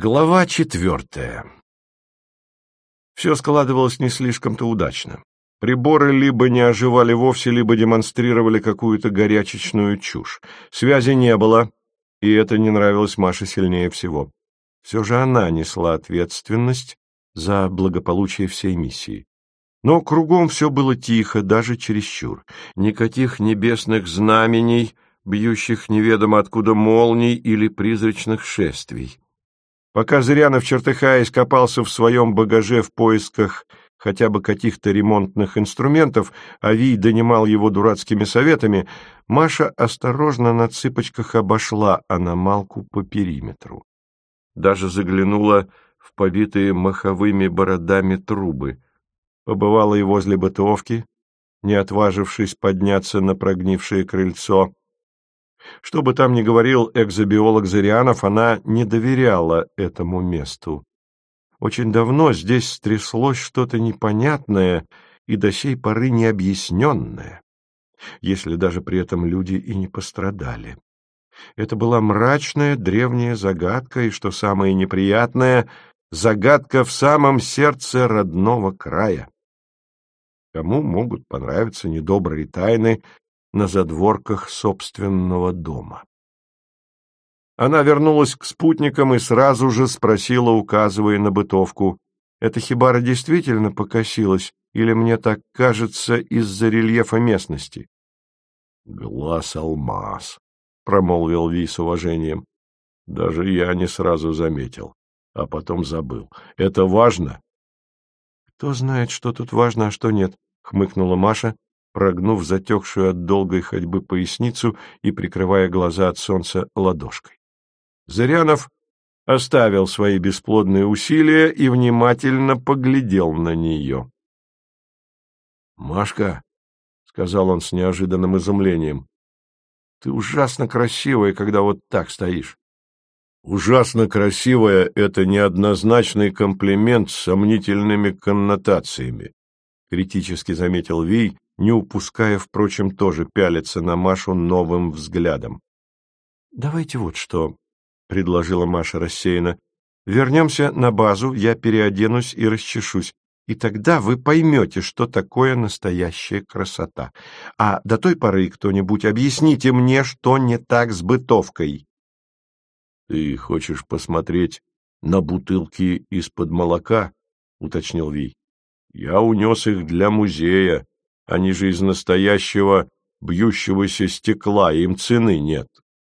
Глава 4. Все складывалось не слишком-то удачно. Приборы либо не оживали вовсе, либо демонстрировали какую-то горячечную чушь. Связи не было, и это не нравилось Маше сильнее всего. Все же она несла ответственность за благополучие всей миссии. Но кругом все было тихо, даже чересчур. Никаких небесных знамений, бьющих неведомо откуда молний или призрачных шествий. Пока Зырянов, чертыхаясь, копался в своем багаже в поисках хотя бы каких-то ремонтных инструментов, а Вий донимал его дурацкими советами, Маша осторожно на цыпочках обошла аномалку по периметру. Даже заглянула в побитые моховыми бородами трубы. Побывала и возле бытовки, не отважившись подняться на прогнившее крыльцо. Что бы там ни говорил экзобиолог Зырянов, она не доверяла этому месту. Очень давно здесь стряслось что-то непонятное и до сей поры необъясненное, если даже при этом люди и не пострадали. Это была мрачная древняя загадка, и, что самое неприятное, загадка в самом сердце родного края. Кому могут понравиться недобрые тайны на задворках собственного дома? Она вернулась к спутникам и сразу же спросила, указывая на бытовку: «Эта хибара действительно покосилась, или мне так кажется из-за рельефа местности?» «Глаз алмаз», — промолвил Вий с уважением. «Даже я не сразу заметил, а потом забыл. Это важно?» «Кто знает, что тут важно, а что нет», — хмыкнула Маша, прогнув затекшую от долгой ходьбы поясницу и прикрывая глаза от солнца ладошкой. Зырянов оставил свои бесплодные усилия и внимательно поглядел на нее. «Машка», — сказал он с неожиданным изумлением, — «ты ужасно красивая, когда вот так стоишь». «Ужасно красивая» — это неоднозначный комплимент с сомнительными коннотациями, — критически заметил Вий, не упуская, впрочем, тоже пялиться на Машу новым взглядом. «Давайте вот что», — предложила Маша рассеянно. «Вернемся на базу, я переоденусь и расчешусь, и тогда вы поймете, что такое настоящая красота. А до той поры кто-нибудь объясните мне, что не так с бытовкой». «Ты хочешь посмотреть на бутылки из-под молока?» — уточнил Вий. «Я унес их для музея. Они же из настоящего бьющегося стекла, им цены нет».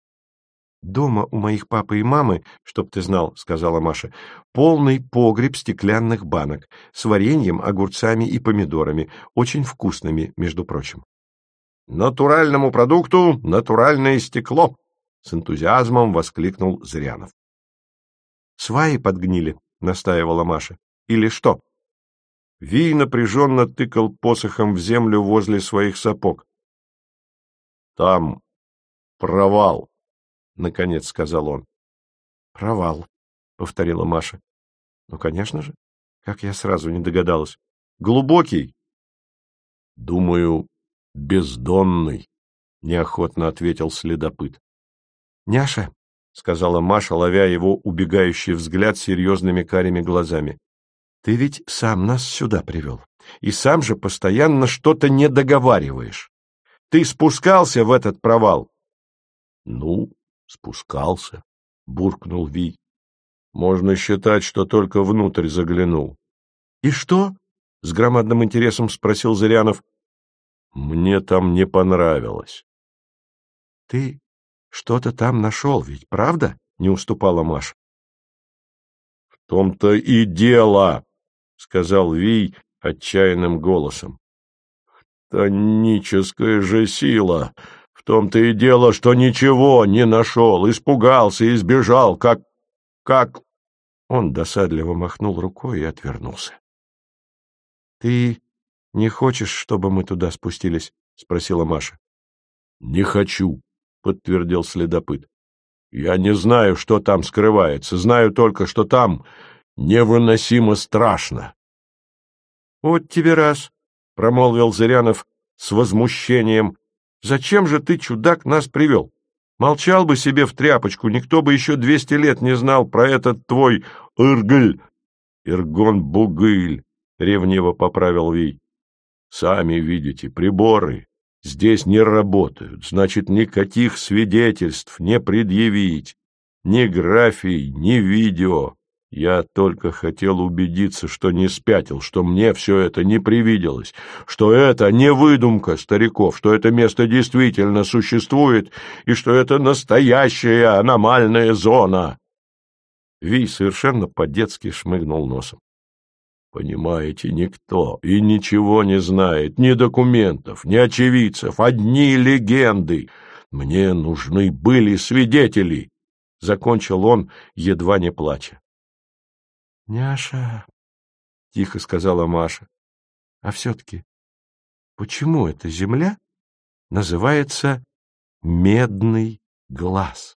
«Дома у моих папы и мамы, чтоб ты знал, — сказала Маша, — полный погреб стеклянных банок с вареньем, огурцами и помидорами, очень вкусными, между прочим». «Натуральному продукту натуральное стекло!» — с энтузиазмом воскликнул Зырянов. «Сваи подгнили», — настаивала Маша. «Или что?» Вий напряженно тыкал посохом в землю возле своих сапог. «Там провал», — наконец сказал он. «Провал», — повторила Маша. «Ну, конечно же. Как я сразу не догадалась. Глубокий?» «Думаю, бездонный», — неохотно ответил следопыт. «Няша», — сказала Маша, ловя его убегающий взгляд серьезными карими глазами, — «ты ведь сам нас сюда привел, и сам же постоянно что-то не договариваешь. Ты спускался в этот провал?» «Ну, спускался», — буркнул Вий. «Можно считать, что только внутрь заглянул». «И что?» — с громадным интересом спросил Зырянов. «Мне там не понравилось». «Ты что-то там нашел ведь, правда?» — не уступала Маша. «В том-то и дело», — сказал Вий отчаянным голосом. «Хтоническая же сила. В том-то и дело, что ничего не нашел, испугался и сбежал, как...» Он досадливо махнул рукой и отвернулся. «Ты не хочешь, чтобы мы туда спустились?» — спросила Маша. «Не хочу», — подтвердил следопыт. «Я не знаю, что там скрывается, знаю только, что там невыносимо страшно». «Вот тебе раз», — промолвил Зырянов с возмущением. «Зачем же ты, чудак, нас привел? Молчал бы себе в тряпочку, никто бы еще 200 лет не знал про этот твой Иргль. Иргон-Бугыль, — ревниво поправил Вий. Сами видите, приборы здесь не работают, значит, никаких свидетельств не предъявить, ни графий, ни видео. Я только хотел убедиться, что не спятил, что мне все это не привиделось, что это не выдумка стариков, что это место действительно существует и что это настоящая аномальная зона. Вий совершенно по-детски шмыгнул носом. Понимаете, никто и ничего не знает, ни документов, ни очевидцев, одни легенды. Мне нужны были свидетели, — закончил он, едва не плача. — Няша, — тихо сказала Маша, — а все-таки почему эта земля называется Медный глаз?